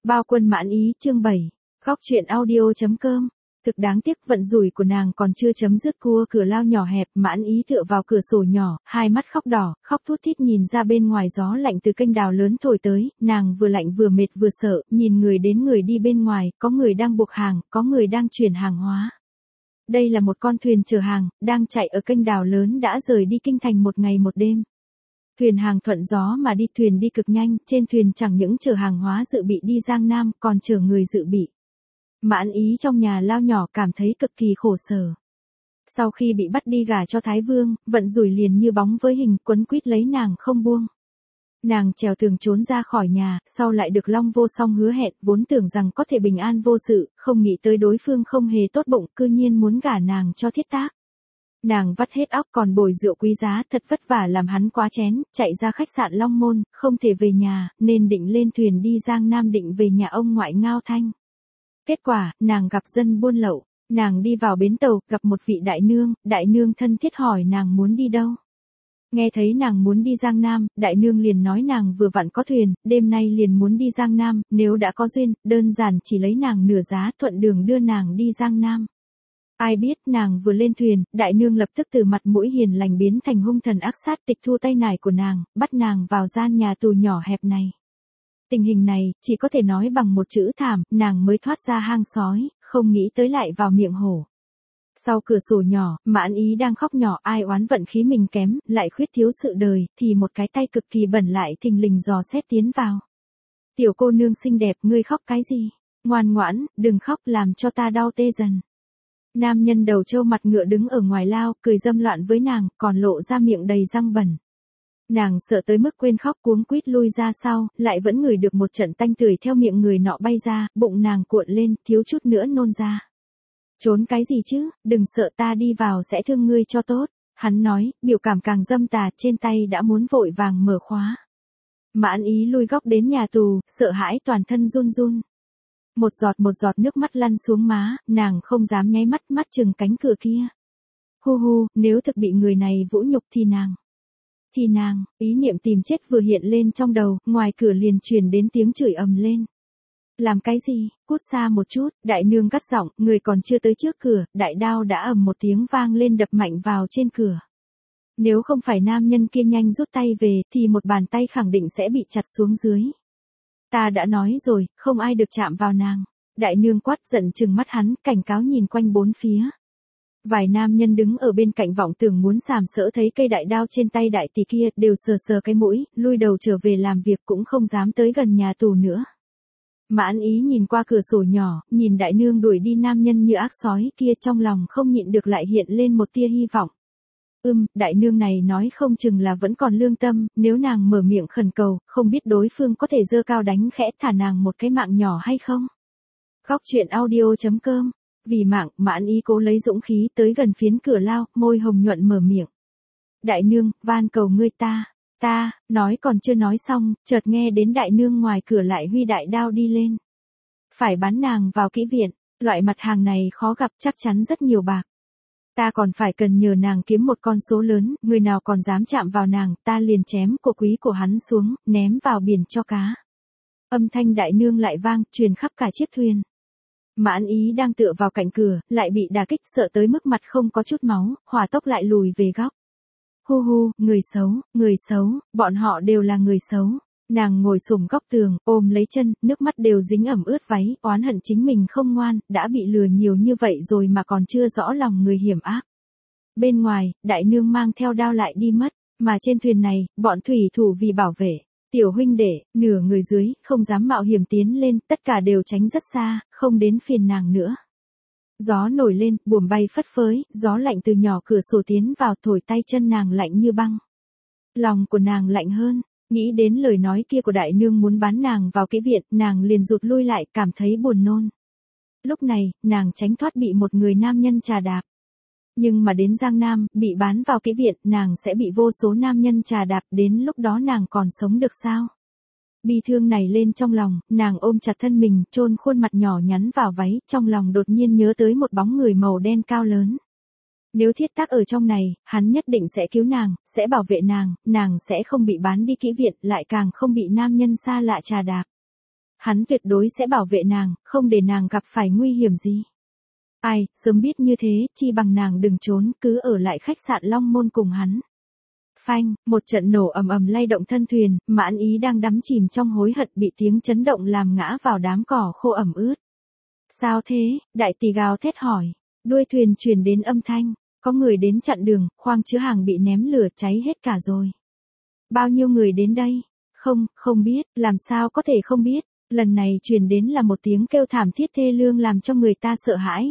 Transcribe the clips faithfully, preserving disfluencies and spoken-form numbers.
Bao quân mãn ý chương bảy. Góc truyện audio.com. Thực đáng tiếc vận rủi của nàng còn chưa chấm dứt, cua cửa lao nhỏ hẹp, mãn ý tựa vào cửa sổ nhỏ, hai mắt khóc đỏ, khóc thút thít nhìn ra bên ngoài, gió lạnh từ kênh đào lớn thổi tới, nàng vừa lạnh vừa mệt vừa sợ, nhìn người đến người đi bên ngoài, có người đang buộc hàng, có người đang chuyển hàng hóa. Đây là một con thuyền chở hàng, đang chạy ở kênh đào lớn đã rời đi kinh thành một ngày một đêm. Thuyền hàng thuận gió mà đi, thuyền đi cực nhanh, trên thuyền chẳng những chở hàng hóa dự bị đi Giang Nam, còn chở người dự bị. Mãn ý trong nhà lao nhỏ cảm thấy cực kỳ khổ sở. Sau khi bị bắt đi gả cho Thái Vương, vận rủi liền như bóng với hình, quấn quýt lấy nàng không buông. Nàng trèo tường trốn ra khỏi nhà, sau lại được Long Vô Song hứa hẹn, vốn tưởng rằng có thể bình an vô sự, không nghĩ tới đối phương không hề tốt bụng, cư nhiên muốn gả nàng cho Thiết Tác. Nàng vắt hết óc, còn bồi rượu quý giá, thật vất vả làm hắn quá chén, chạy ra khách sạn Long Môn, không thể về nhà, nên định lên thuyền đi Giang Nam, định về nhà ông ngoại Ngao Thanh. Kết quả, nàng gặp dân buôn lậu, nàng đi vào bến tàu, gặp một vị đại nương, đại nương thân thiết hỏi nàng muốn đi đâu. Nghe thấy nàng muốn đi Giang Nam, đại nương liền nói nàng vừa vặn có thuyền, đêm nay liền muốn đi Giang Nam, nếu đã có duyên, đơn giản chỉ lấy nàng nửa giá, thuận đường đưa nàng đi Giang Nam. Ai biết nàng vừa lên thuyền, đại nương lập tức từ mặt mũi hiền lành biến thành hung thần ác sát, tịch thu tay nải của nàng, bắt nàng vào gian nhà tù nhỏ hẹp này. Tình hình này, chỉ có thể nói bằng một chữ thảm, nàng mới thoát ra hang sói, không nghĩ tới lại vào miệng hổ. Sau cửa sổ nhỏ, mãn ý đang khóc nhỏ, ai oán vận khí mình kém, lại khuyết thiếu sự đời, thì một cái tay cực kỳ bẩn lại thình lình dò xét tiến vào. Tiểu cô nương xinh đẹp, ngươi khóc cái gì? Ngoan ngoãn, đừng khóc làm cho ta đau tê dần. Nam nhân đầu trâu mặt ngựa đứng ở ngoài lao, cười dâm loạn với nàng, còn lộ ra miệng đầy răng bẩn. Nàng sợ tới mức quên khóc, cuống quýt lui ra sau, lại vẫn ngửi được một trận tanh tưởi theo miệng người nọ bay ra, bụng nàng cuộn lên, thiếu chút nữa nôn ra. Trốn cái gì chứ, đừng sợ, ta đi vào sẽ thương ngươi cho tốt, hắn nói, biểu cảm càng dâm tà, trên tay đã muốn vội vàng mở khóa. Mãn ý lui góc đến nhà tù, sợ hãi toàn thân run run. Một giọt một giọt nước mắt lăn xuống má, nàng không dám nháy mắt, mắt chừng cánh cửa kia. Hu hu, nếu thực bị người này vũ nhục thì nàng. Thì nàng, ý niệm tìm chết vừa hiện lên trong đầu, ngoài cửa liền truyền đến tiếng chửi ầm lên. Làm cái gì, cút xa một chút, đại nương gắt giọng, người còn chưa tới trước cửa, đại đao đã ầm một tiếng vang lên đập mạnh vào trên cửa. Nếu không phải nam nhân kia nhanh rút tay về, thì một bàn tay khẳng định sẽ bị chặt xuống dưới. Ta đã nói rồi, không ai được chạm vào nàng. Đại nương quát giận trừng mắt hắn, cảnh cáo nhìn quanh bốn phía. Vài nam nhân đứng ở bên cạnh vọng tưởng muốn sàm sỡ thấy cây đại đao trên tay đại tỷ kia, đều sờ sờ cái mũi, lui đầu trở về làm việc, cũng không dám tới gần nhà tù nữa. Mãn ý nhìn qua cửa sổ nhỏ, nhìn đại nương đuổi đi nam nhân như ác sói kia, trong lòng không nhịn được lại hiện lên một tia hy vọng. Ưm, đại nương này nói không chừng là vẫn còn lương tâm, nếu nàng mở miệng khẩn cầu, không biết đối phương có thể giơ cao đánh khẽ thả nàng một cái mạng nhỏ hay không. Góc truyện audio.com. Vì mạng, mãn ý cố lấy dũng khí tới gần phiến cửa lao, môi hồng nhuận mở miệng. Đại nương, van cầu ngươi ta, ta, nói còn chưa nói xong, chợt nghe đến đại nương ngoài cửa lại huy đại đao đi lên. Phải bán nàng vào kỹ viện, loại mặt hàng này khó gặp, chắc chắn rất nhiều bạc. Ta còn phải cần nhờ nàng kiếm một con số lớn, người nào còn dám chạm vào nàng, ta liền chém của quý của hắn xuống, ném vào biển cho cá. Âm thanh đại nương lại vang, truyền khắp cả chiếc thuyền. Mãn ý đang tựa vào cạnh cửa, lại bị đả kích, sợ tới mức mặt không có chút máu, hỏa tốc lại lùi về góc. Hu hu, người xấu, người xấu, bọn họ đều là người xấu. Nàng ngồi xổm góc tường, ôm lấy chân, nước mắt đều dính ẩm ướt váy, oán hận chính mình không ngoan, đã bị lừa nhiều như vậy rồi mà còn chưa rõ lòng người hiểm ác. Bên ngoài, đại nương mang theo đao lại đi mất, mà trên thuyền này, bọn thủy thủ vì bảo vệ tiểu huynh đệ, nửa người dưới, không dám mạo hiểm tiến lên, tất cả đều tránh rất xa, không đến phiền nàng nữa. Gió nổi lên, buồm bay phất phới, gió lạnh từ nhỏ cửa sổ tiến vào, thổi tay chân nàng lạnh như băng. Lòng của nàng lạnh hơn, nghĩ đến lời nói kia của đại nương muốn bán nàng vào kỹ viện, nàng liền rụt lui lại, cảm thấy buồn nôn. Lúc này, nàng tránh thoát bị một người nam nhân trà đạp. Nhưng mà đến Giang Nam, bị bán vào kỹ viện, nàng sẽ bị vô số nam nhân trà đạp, đến lúc đó nàng còn sống được sao? Bi thương này lên trong lòng, nàng ôm chặt thân mình, chôn khuôn mặt nhỏ nhắn vào váy, trong lòng đột nhiên nhớ tới một bóng người màu đen cao lớn. Nếu Thiết Tác ở trong này, hắn nhất định sẽ cứu nàng, sẽ bảo vệ nàng, nàng sẽ không bị bán đi kỹ viện, lại càng không bị nam nhân xa lạ trà đạp. Hắn tuyệt đối sẽ bảo vệ nàng, không để nàng gặp phải nguy hiểm gì. Ai, sớm biết như thế, chi bằng nàng đừng trốn, cứ ở lại khách sạn Long Môn cùng hắn. Phanh, một trận nổ ầm ầm lay động thân thuyền, Mãn Ý đang đắm chìm trong hối hận bị tiếng chấn động làm ngã vào đám cỏ khô ẩm ướt. Sao thế? Đại tỷ gào thét hỏi. Đuôi thuyền truyền đến âm thanh, có người đến chặn đường, khoang chứa hàng bị ném lửa cháy hết cả rồi. Bao nhiêu người đến đây? Không, không biết, làm sao có thể không biết, lần này truyền đến là một tiếng kêu thảm thiết thê lương làm cho người ta sợ hãi.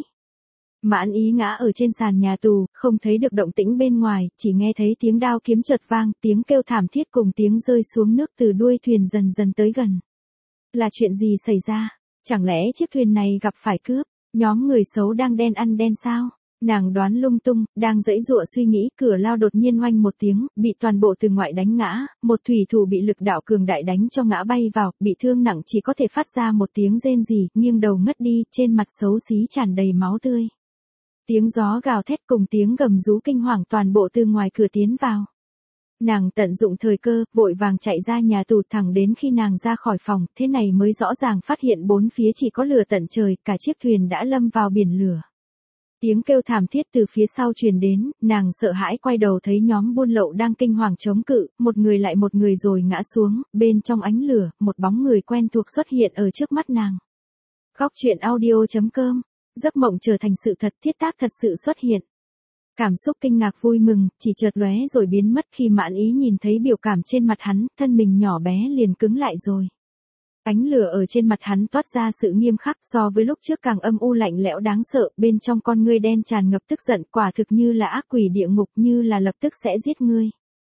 Mãn Ý ngã ở trên sàn nhà tù, không thấy được động tĩnh bên ngoài, chỉ nghe thấy tiếng đao kiếm chợt vang, tiếng kêu thảm thiết cùng tiếng rơi xuống nước từ đuôi thuyền dần dần tới gần. Là chuyện gì xảy ra? Chẳng lẽ chiếc thuyền này gặp phải cướp? Nhóm người xấu đang đen ăn đen sao? Nàng đoán lung tung, đang giãy giụa suy nghĩ, cửa lao đột nhiên oanh một tiếng, bị toàn bộ từ ngoại đánh ngã, một thủy thủ bị lực đạo cường đại đánh cho ngã bay vào, bị thương nặng chỉ có thể phát ra một tiếng rên rỉ, nghiêng đầu ngất đi, trên mặt xấu xí tràn đầy máu tươi. Tiếng gió gào thét cùng tiếng gầm rú kinh hoàng toàn bộ từ ngoài cửa tiến vào. Nàng tận dụng thời cơ, vội vàng chạy ra nhà tù, thẳng đến khi nàng ra khỏi phòng, thế này mới rõ ràng phát hiện bốn phía chỉ có lửa tận trời, cả chiếc thuyền đã lâm vào biển lửa. Tiếng kêu thảm thiết từ phía sau truyền đến, nàng sợ hãi quay đầu thấy nhóm buôn lậu đang kinh hoàng chống cự, một người lại một người rồi ngã xuống, bên trong ánh lửa, một bóng người quen thuộc xuất hiện ở trước mắt nàng. Góc truyện audio chấm com, giấc mộng trở thành sự thật, Thiết Tác thật sự xuất hiện. Cảm xúc kinh ngạc vui mừng, chỉ chợt lóe rồi biến mất khi Mãn Ý nhìn thấy biểu cảm trên mặt hắn, thân mình nhỏ bé liền cứng lại rồi. Ánh lửa ở trên mặt hắn toát ra sự nghiêm khắc, so với lúc trước càng âm u lạnh lẽo đáng sợ, bên trong con ngươi đen tràn ngập tức giận, quả thực như là ác quỷ địa ngục, như là lập tức sẽ giết ngươi.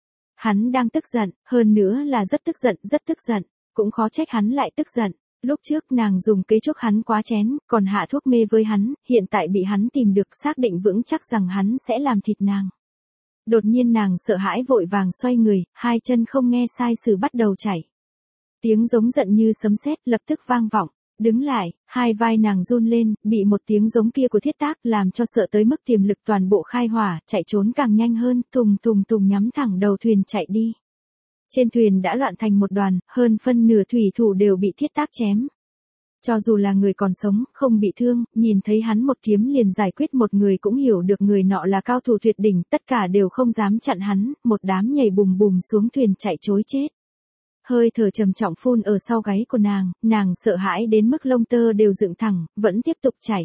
Hắn đang tức giận, hơn nữa là rất tức giận, rất tức giận, cũng khó trách hắn lại tức giận. Lúc trước nàng dùng kế chuốc hắn quá chén, còn hạ thuốc mê với hắn, hiện tại bị hắn tìm được, xác định vững chắc rằng hắn sẽ làm thịt nàng. Đột nhiên nàng sợ hãi vội vàng xoay người, hai chân không nghe sai sử bắt đầu chảy. Tiếng giống giận như sấm sét lập tức vang vọng, đứng lại, hai vai nàng run lên, bị một tiếng giống kia của Thiết Tác làm cho sợ tới mức tiềm lực toàn bộ khai hỏa, chạy trốn càng nhanh hơn, tùng tùng tùng nhắm thẳng đầu thuyền chạy đi. Trên thuyền đã loạn thành một đoàn, hơn phân nửa thủy thủ đều bị Thiết Tác chém. Cho dù là người còn sống, không bị thương, nhìn thấy hắn một kiếm liền giải quyết một người cũng hiểu được người nọ là cao thủ tuyệt đỉnh, tất cả đều không dám chặn hắn, một đám nhảy bùm bùm xuống thuyền chạy trối chết. Hơi thở trầm trọng phun ở sau gáy của nàng, nàng sợ hãi đến mức lông tơ đều dựng thẳng, vẫn tiếp tục chạy.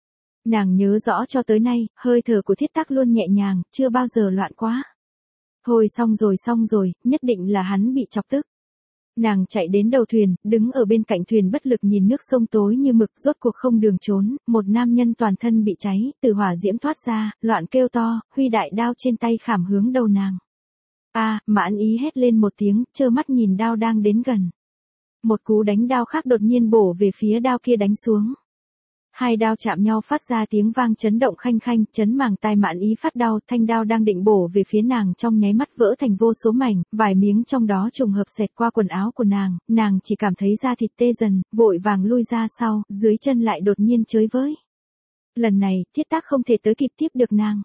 Nàng nhớ rõ cho tới nay, hơi thở của Thiết Tác luôn nhẹ nhàng, chưa bao giờ loạn quá. Thôi xong rồi xong rồi, nhất định là hắn bị chọc tức. Nàng chạy đến đầu thuyền, đứng ở bên cạnh thuyền bất lực nhìn nước sông tối như mực, rốt cuộc không đường trốn, một nam nhân toàn thân bị cháy, từ hỏa diễm thoát ra, loạn kêu to, huy đại đao trên tay khảm hướng đầu nàng. A, à, Mãn Ý hét lên một tiếng, trơ mắt nhìn đao đang đến gần. Một cú đánh đao khác đột nhiên bổ về phía đao kia đánh xuống. Hai đao chạm nhau phát ra tiếng vang chấn động khanh khanh, chấn màng tai Mãn Ý phát đau, thanh đao đang định bổ về phía nàng trong nháy mắt vỡ thành vô số mảnh, vài miếng trong đó trùng hợp xẹt qua quần áo của nàng, nàng chỉ cảm thấy da thịt tê dần, vội vàng lui ra sau, dưới chân lại đột nhiên chới với. Lần này, Thiết Tác không thể tới kịp tiếp được nàng.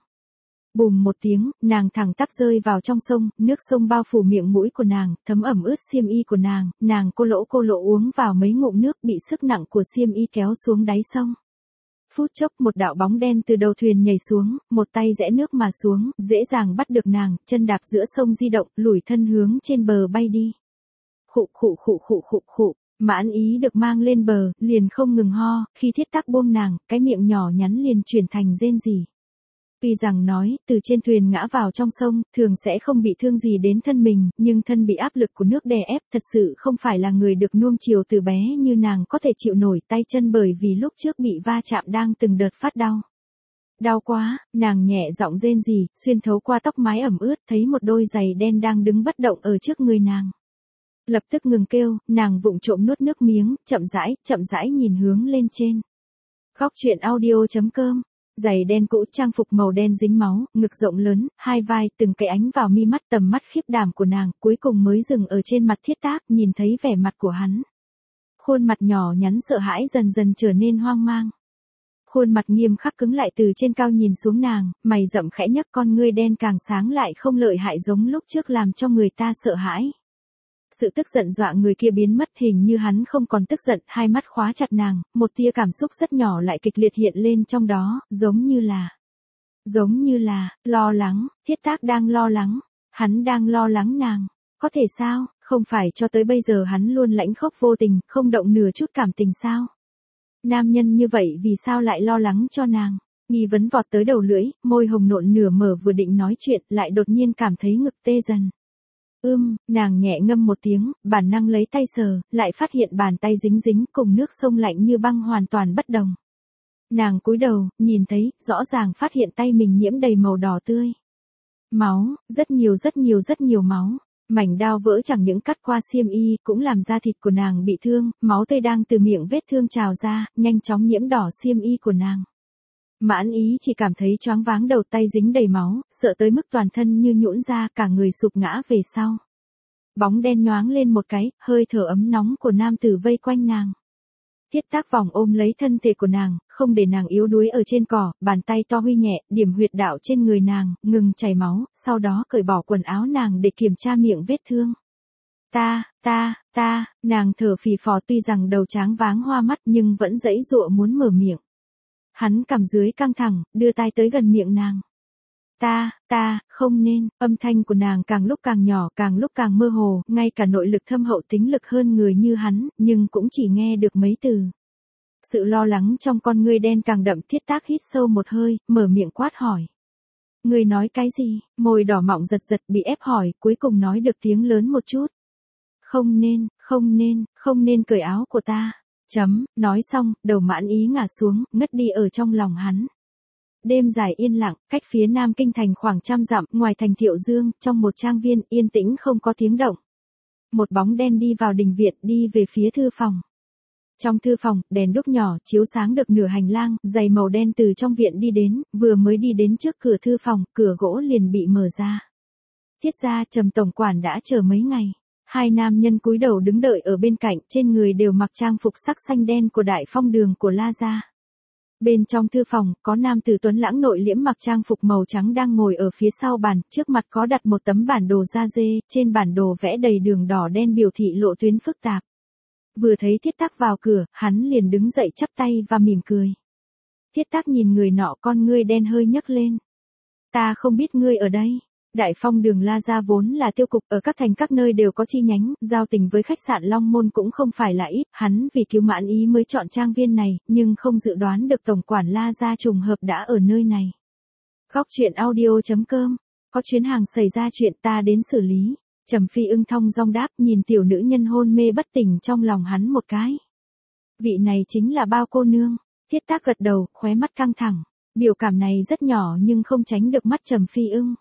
Bùm một tiếng, nàng thẳng tắp rơi vào trong sông, nước sông bao phủ miệng mũi của nàng, thấm ẩm ướt xiêm y của nàng, nàng cô lỗ cô lỗ uống vào mấy ngụm nước bị sức nặng của xiêm y kéo xuống đáy sông. Phút chốc một đạo bóng đen từ đầu thuyền nhảy xuống, một tay rẽ nước mà xuống, dễ dàng bắt được nàng, chân đạp giữa sông di động, lủi thân hướng trên bờ bay đi. Khụ khụ khụ khụ khụ khụ, Mãn Ý được mang lên bờ, liền không ngừng ho, khi Thiết Tác buông nàng, cái miệng nhỏ nhắn liền chuyển thành rên rỉ. Tuy rằng nói, từ trên thuyền ngã vào trong sông, thường sẽ không bị thương gì đến thân mình, nhưng thân bị áp lực của nước đè ép, thật sự không phải là người được nuông chiều từ bé như nàng có thể chịu nổi tay chân, bởi vì lúc trước bị va chạm đang từng đợt phát đau. Đau quá, nàng nhẹ giọng rên rỉ, xuyên thấu qua tóc mái ẩm ướt, thấy một đôi giày đen đang đứng bất động ở trước người nàng. Lập tức ngừng kêu, nàng vụng trộm nuốt nước miếng, chậm rãi, chậm rãi nhìn hướng lên trên. Góc truyện audio chấm com. Giày đen cũ, trang phục màu đen dính máu, ngực rộng lớn, hai vai, từng cái ánh vào mi mắt, tầm mắt khiếp đảm của nàng, cuối cùng mới dừng ở trên mặt Thiết Tác, nhìn thấy vẻ mặt của hắn. Khuôn mặt nhỏ nhắn sợ hãi dần dần trở nên hoang mang. Khuôn mặt nghiêm khắc cứng lại từ trên cao nhìn xuống nàng, mày rậm khẽ nhấc, con ngươi đen càng sáng lại không lợi hại giống lúc trước làm cho người ta sợ hãi. sự tức giận dọa người kia biến mất, hình như hắn không còn tức giận, hai mắt khóa chặt nàng, một tia cảm xúc rất nhỏ lại kịch liệt hiện lên trong đó, giống như là, giống như là, lo lắng, Thiết Tác đang lo lắng, hắn đang lo lắng nàng, có thể sao, không phải cho tới bây giờ hắn luôn lãnh khốc vô tình, không động nửa chút cảm tình sao? Nam nhân như vậy vì sao lại lo lắng cho nàng? Nghi vấn vọt tới đầu lưỡi, môi hồng nộn nửa mở vừa định nói chuyện, lại đột nhiên cảm thấy ngực tê dần. Ưm, nàng nhẹ ngâm một tiếng, bản năng lấy tay sờ, lại phát hiện bàn tay dính dính cùng nước sông lạnh như băng hoàn toàn bất đồng. Nàng cúi đầu, nhìn thấy, rõ ràng phát hiện tay mình nhiễm đầy màu đỏ tươi. Máu, rất nhiều rất nhiều rất nhiều máu. Mảnh đao vỡ chẳng những cắt qua xiêm y, cũng làm da thịt của nàng bị thương, máu tươi đang từ miệng vết thương trào ra, nhanh chóng nhiễm đỏ xiêm y của nàng. Mãn Ý chỉ cảm thấy choáng váng, đầu tay dính đầy máu, sợ tới mức toàn thân như nhũn ra, cả người sụp ngã về sau. Bóng đen nhoáng lên một cái, hơi thở ấm nóng của nam tử vây quanh nàng. Thiết Tác vòng ôm lấy thân thể của nàng, không để nàng yếu đuối ở trên cỏ, bàn tay to huy nhẹ, điểm huyệt đạo trên người nàng, ngừng chảy máu, sau đó cởi bỏ quần áo nàng để kiểm tra miệng vết thương. Ta, ta, ta, nàng thở phì phò, tuy rằng đầu tráng váng hoa mắt nhưng vẫn giãy giụa muốn mở miệng. Hắn cằm dưới căng thẳng, đưa tai tới gần miệng nàng. Ta, ta, không nên, âm thanh của nàng càng lúc càng nhỏ, càng lúc càng mơ hồ, ngay cả nội lực thâm hậu tính lực hơn người như hắn, nhưng cũng chỉ nghe được mấy từ. Sự lo lắng trong con ngươi đen càng đậm. Thiết Tác hít sâu một hơi, mở miệng quát hỏi. Ngươi nói cái gì? Môi đỏ mọng giật giật, bị ép hỏi, cuối cùng nói được tiếng lớn một chút. Không nên, không nên, không nên cởi áo của ta. Chấm, nói xong, đầu Mãn Ý ngả xuống, ngất đi ở trong lòng hắn. Đêm dài yên lặng, cách phía nam kinh thành khoảng trăm dặm, ngoài thành Thiệu Dương, trong một trang viên, yên tĩnh không có tiếng động. Một bóng đen đi vào đình viện, đi về phía thư phòng. Trong thư phòng, đèn đuốc nhỏ, chiếu sáng được nửa hành lang, giày màu đen từ trong viện đi đến, vừa mới đi đến trước cửa thư phòng, cửa gỗ liền bị mở ra. Thiết gia Trầm tổng quản đã chờ mấy ngày. Hai nam nhân cúi đầu đứng đợi ở bên cạnh, trên người đều mặc trang phục sắc xanh đen của Đại Phong Đường của La gia. Bên trong thư phòng, có nam tử tuấn lãng nội liễm mặc trang phục màu trắng đang ngồi ở phía sau bàn, trước mặt có đặt một tấm bản đồ da dê, trên bản đồ vẽ đầy đường đỏ đen biểu thị lộ tuyến phức tạp. Vừa thấy Thiết Tác vào cửa, hắn liền đứng dậy chắp tay và mỉm cười. Thiết Tác nhìn người nọ, con ngươi đen hơi nhấc lên. Ta không biết ngươi ở đây. Đại Phong Đường La gia vốn là tiêu cục, ở các thành các nơi đều có chi nhánh, giao tình với khách sạn Long Môn cũng không phải là ít, hắn vì cứu Mãn Ý mới chọn trang viên này, nhưng không dự đoán được tổng quản La gia trùng hợp đã ở nơi này. Góc truyện audio chấm com, có chuyến hàng xảy ra chuyện, ta đến xử lý. Trầm Phi Ưng thong dong đáp, nhìn tiểu nữ nhân hôn mê bất tỉnh trong lòng hắn một cái. Vị này chính là Bao cô nương. Thiết Tác gật đầu, khóe mắt căng thẳng. Biểu cảm này rất nhỏ nhưng không tránh được mắt Trầm Phi Ưng.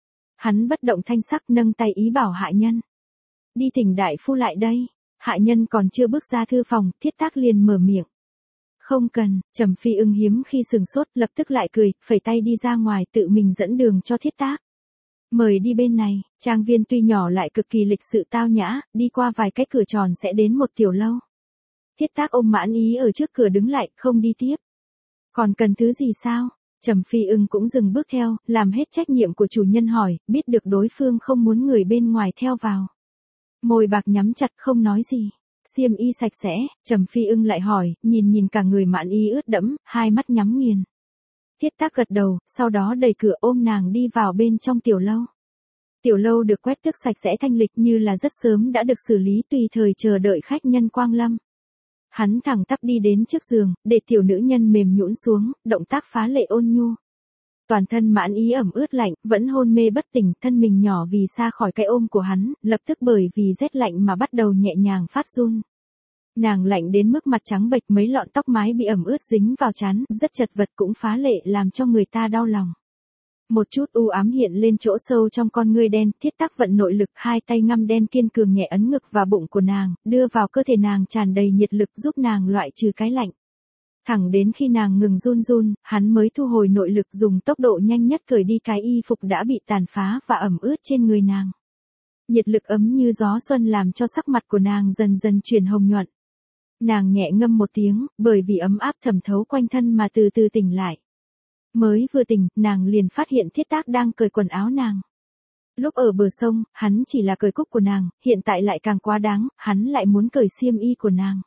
Hắn bất động thanh sắc, nâng tay ý bảo hạ nhân. Đi thỉnh đại phu lại đây. Hạ nhân còn chưa bước ra thư phòng, Thiết Tác liền mở miệng. Không cần. Trầm Phi Ưng hiếm khi sừng sốt, lập tức lại cười, phẩy tay đi ra ngoài, tự mình dẫn đường cho Thiết Tác. Mời đi bên này. Trang viên tuy nhỏ lại cực kỳ lịch sự tao nhã, đi qua vài cái cửa tròn sẽ đến một tiểu lâu. Thiết Tác ôm Mãn Ý ở trước cửa đứng lại, không đi tiếp. Còn cần thứ gì sao? Trầm Phi Ưng cũng dừng bước theo, làm hết trách nhiệm của chủ nhân hỏi, biết được đối phương không muốn người bên ngoài theo vào. Môi bạc nhắm chặt không nói gì. Xiêm y sạch sẽ. Trầm Phi Ưng lại hỏi, nhìn nhìn cả người Mãn Ý ướt đẫm, hai mắt nhắm nghiền. Thiết Tác gật đầu, sau đó đẩy cửa ôm nàng đi vào bên trong tiểu lâu. Tiểu lâu được quét tước sạch sẽ thanh lịch, như là rất sớm đã được xử lý, tùy thời chờ đợi khách nhân quang lâm. Hắn thẳng tắp đi đến trước giường, để tiểu nữ nhân mềm nhũn xuống, động tác phá lệ ôn nhu. Toàn thân Mãn Ý ẩm ướt lạnh, vẫn hôn mê bất tỉnh, thân mình nhỏ vì xa khỏi cái ôm của hắn, lập tức bởi vì rét lạnh mà bắt đầu nhẹ nhàng phát run. Nàng lạnh đến mức mặt trắng bệch, mấy lọn tóc mái bị ẩm ướt dính vào trán, rất chật vật cũng phá lệ làm cho người ta đau lòng. Một chút u ám hiện lên chỗ sâu trong con ngươi đen, Thiết Tác vận nội lực, hai tay ngăm đen kiên cường nhẹ ấn ngực và bụng của nàng, đưa vào cơ thể nàng tràn đầy nhiệt lực giúp nàng loại trừ cái lạnh. Thẳng đến khi nàng ngừng run run, hắn mới thu hồi nội lực, dùng tốc độ nhanh nhất cởi đi cái y phục đã bị tàn phá và ẩm ướt trên người nàng. Nhiệt lực ấm như gió xuân làm cho sắc mặt của nàng dần dần chuyển hồng nhuận. Nàng nhẹ ngâm một tiếng, bởi vì ấm áp thẩm thấu quanh thân mà từ từ tỉnh lại. Mới vừa tỉnh, nàng liền phát hiện Thiết Tác đang cởi quần áo nàng. Lúc ở bờ sông, hắn chỉ là cởi cúc của nàng, hiện tại lại càng quá đáng, hắn lại muốn cởi xiêm y của nàng.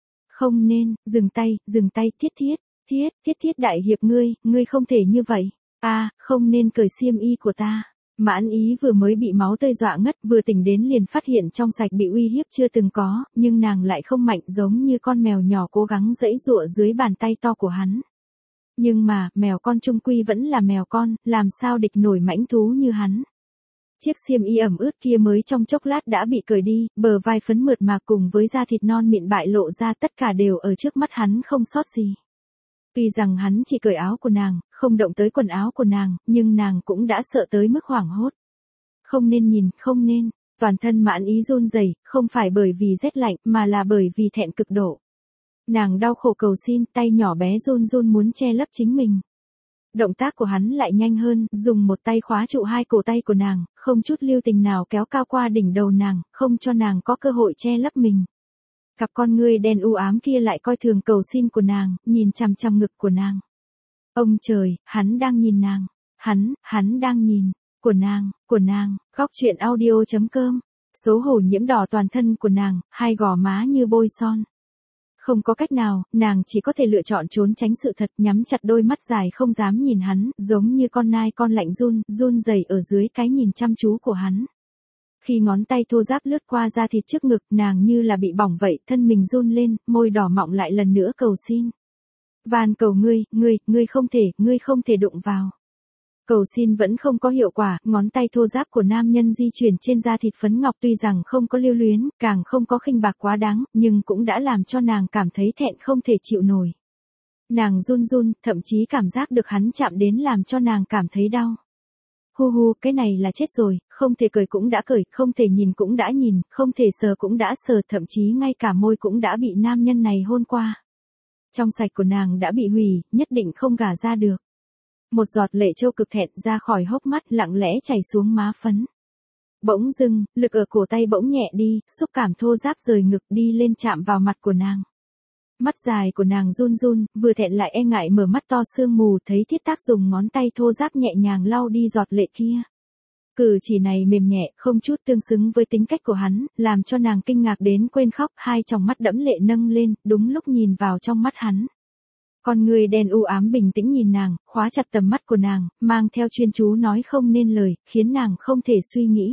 Không nên, dừng tay, dừng tay, thiết thiết, thiết, thiết thiết đại hiệp ngươi, ngươi không thể như vậy. A, à, không nên cởi xiêm y của ta. Mãn Ý vừa mới bị máu tơi dọa ngất, vừa tỉnh đến liền phát hiện trong sạch bị uy hiếp chưa từng có, nhưng nàng lại không mạnh, giống như con mèo nhỏ cố gắng giãy giụa dưới bàn tay to của hắn. Nhưng mà, mèo con trung quy vẫn là mèo con, làm sao địch nổi mãnh thú như hắn. Chiếc xiêm y ẩm ướt kia mới trong chốc lát đã bị cởi đi, bờ vai phấn mượt mà cùng với da thịt non mịn bại lộ ra, tất cả đều ở trước mắt hắn không sót gì. Tuy rằng hắn chỉ cởi áo của nàng, không động tới quần áo của nàng, nhưng nàng cũng đã sợ tới mức hoảng hốt. Không nên nhìn, không nên, toàn thân Mãn Ý run rẩy, không phải bởi vì rét lạnh, mà là bởi vì thẹn cực độ. Nàng đau khổ cầu xin, tay nhỏ bé run run muốn che lấp chính mình. Động tác của hắn lại nhanh hơn, dùng một tay khóa trụ hai cổ tay của nàng, không chút lưu tình nào kéo cao qua đỉnh đầu nàng, không cho nàng có cơ hội che lấp mình. Cặp con ngươi đen u ám kia lại coi thường cầu xin của nàng, nhìn chằm chằm ngực của nàng. Ông trời, hắn đang nhìn nàng. Hắn, hắn đang nhìn. Của nàng, của nàng, Góc Truyện Audio chấm com. Xấu hổ nhiễm đỏ toàn thân của nàng, hai gò má như bôi son. Không có cách nào, nàng chỉ có thể lựa chọn trốn tránh sự thật, nhắm chặt đôi mắt dài không dám nhìn hắn, giống như con nai con lạnh run, run rẩy ở dưới cái nhìn chăm chú của hắn. Khi ngón tay thô ráp lướt qua da thịt trước ngực, nàng như là bị bỏng vậy, thân mình run lên, môi đỏ mọng lại lần nữa cầu xin. Van cầu ngươi, ngươi, ngươi không thể, ngươi không thể đụng vào. Cầu xin vẫn không có hiệu quả, ngón tay thô ráp của nam nhân di chuyển trên da thịt phấn ngọc tuy rằng không có lưu luyến, càng không có khinh bạc quá đáng, nhưng cũng đã làm cho nàng cảm thấy thẹn không thể chịu nổi. Nàng run run, thậm chí cảm giác được hắn chạm đến làm cho nàng cảm thấy đau. Hu hu, cái này là chết rồi, không thể cởi cũng đã cởi, không thể nhìn cũng đã nhìn, không thể sờ cũng đã sờ, thậm chí ngay cả môi cũng đã bị nam nhân này hôn qua. Trong sạch của nàng đã bị hủy, nhất định không gả ra được. Một giọt lệ trâu cực thẹn ra khỏi hốc mắt lặng lẽ chảy xuống má phấn. Bỗng dưng, lực ở cổ tay bỗng nhẹ đi, xúc cảm thô ráp rời ngực đi lên chạm vào mặt của nàng. Mắt dài của nàng run run, vừa thẹn lại e ngại mở mắt to sương mù, thấy Thiết Tác dùng ngón tay thô ráp nhẹ nhàng lau đi giọt lệ kia. Cử chỉ này mềm nhẹ, không chút tương xứng với tính cách của hắn, làm cho nàng kinh ngạc đến quên khóc, hai tròng mắt đẫm lệ nâng lên, đúng lúc nhìn vào trong mắt hắn. Con người đen u ám bình tĩnh nhìn nàng, khóa chặt tầm mắt của nàng, mang theo chuyên chú nói không nên lời, khiến nàng không thể suy nghĩ.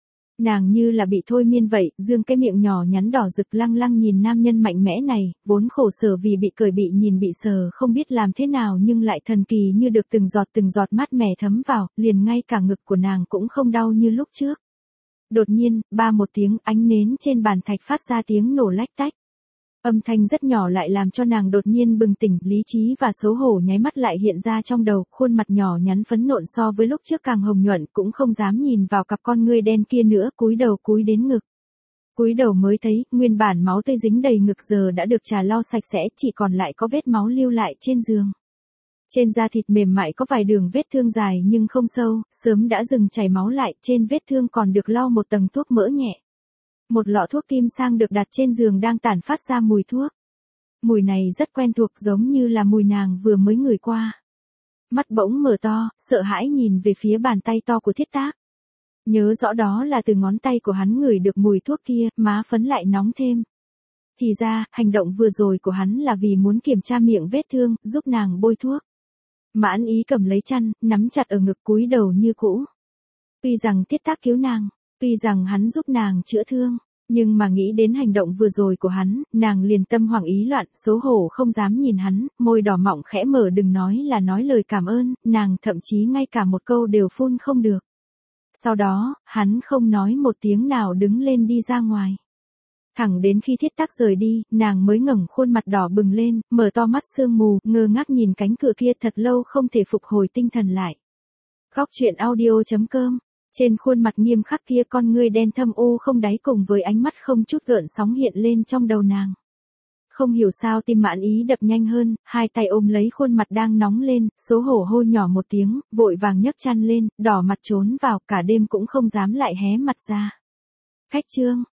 Nàng như là bị thôi miên vậy, dương cái miệng nhỏ nhắn đỏ rực lăng lăng nhìn nam nhân mạnh mẽ này, vốn khổ sở vì bị cởi bị nhìn bị sờ không biết làm thế nào nhưng lại thần kỳ như được từng giọt từng giọt mát mẻ thấm vào, liền ngay cả ngực của nàng cũng không đau như lúc trước. Đột nhiên, ba một tiếng, ánh nến trên bàn thạch phát ra tiếng nổ lách tách. Âm thanh rất nhỏ lại làm cho nàng đột nhiên bừng tỉnh, lý trí và xấu hổ nháy mắt lại hiện ra trong đầu, khuôn mặt nhỏ nhắn phấn nộn so với lúc trước càng hồng nhuận, cũng không dám nhìn vào cặp con ngươi đen kia nữa, cúi đầu cúi đến ngực. Cúi đầu mới thấy, nguyên bản máu tươi dính đầy ngực giờ đã được trà lau sạch sẽ, chỉ còn lại có vết máu lưu lại trên giường. Trên da thịt mềm mại có vài đường vết thương dài nhưng không sâu, sớm đã dừng chảy máu lại, trên vết thương còn được lau một tầng thuốc mỡ nhẹ. Một lọ thuốc kim sang được đặt trên giường đang tản phát ra mùi thuốc. Mùi này rất quen thuộc, giống như là mùi nàng vừa mới ngửi qua. Mắt bỗng mở to, sợ hãi nhìn về phía bàn tay to của Thiết Tác. Nhớ rõ đó là từ ngón tay của hắn ngửi được mùi thuốc kia, má phấn lại nóng thêm. Thì ra, hành động vừa rồi của hắn là vì muốn kiểm tra miệng vết thương, giúp nàng bôi thuốc. Mãn Ý cầm lấy chăn, nắm chặt ở ngực cúi đầu như cũ. Tuy rằng Thiết Tác cứu nàng, tuy rằng hắn giúp nàng chữa thương, nhưng mà nghĩ đến hành động vừa rồi của hắn, nàng liền tâm hoảng ý loạn, xấu hổ không dám nhìn hắn, môi đỏ mọng khẽ mở, đừng nói là nói lời cảm ơn, nàng thậm chí ngay cả một câu đều phun không được. Sau đó, hắn không nói một tiếng nào đứng lên đi ra ngoài. Thẳng đến khi Thiết Tác rời đi, nàng mới ngẩng khuôn mặt đỏ bừng lên, mở to mắt sương mù, ngơ ngác nhìn cánh cửa kia thật lâu không thể phục hồi tinh thần lại. Góc Truyện Audio chấm com. Trên khuôn mặt nghiêm khắc kia, con ngươi đen thâm u không đáy cùng với ánh mắt không chút gợn sóng hiện lên trong đầu nàng. Không hiểu sao tim Mãn Ý đập nhanh hơn, hai tay ôm lấy khuôn mặt đang nóng lên, xấu hổ hô nhỏ một tiếng, vội vàng nhấc chăn lên, đỏ mặt trốn vào, cả đêm cũng không dám lại hé mặt ra. Khách chương.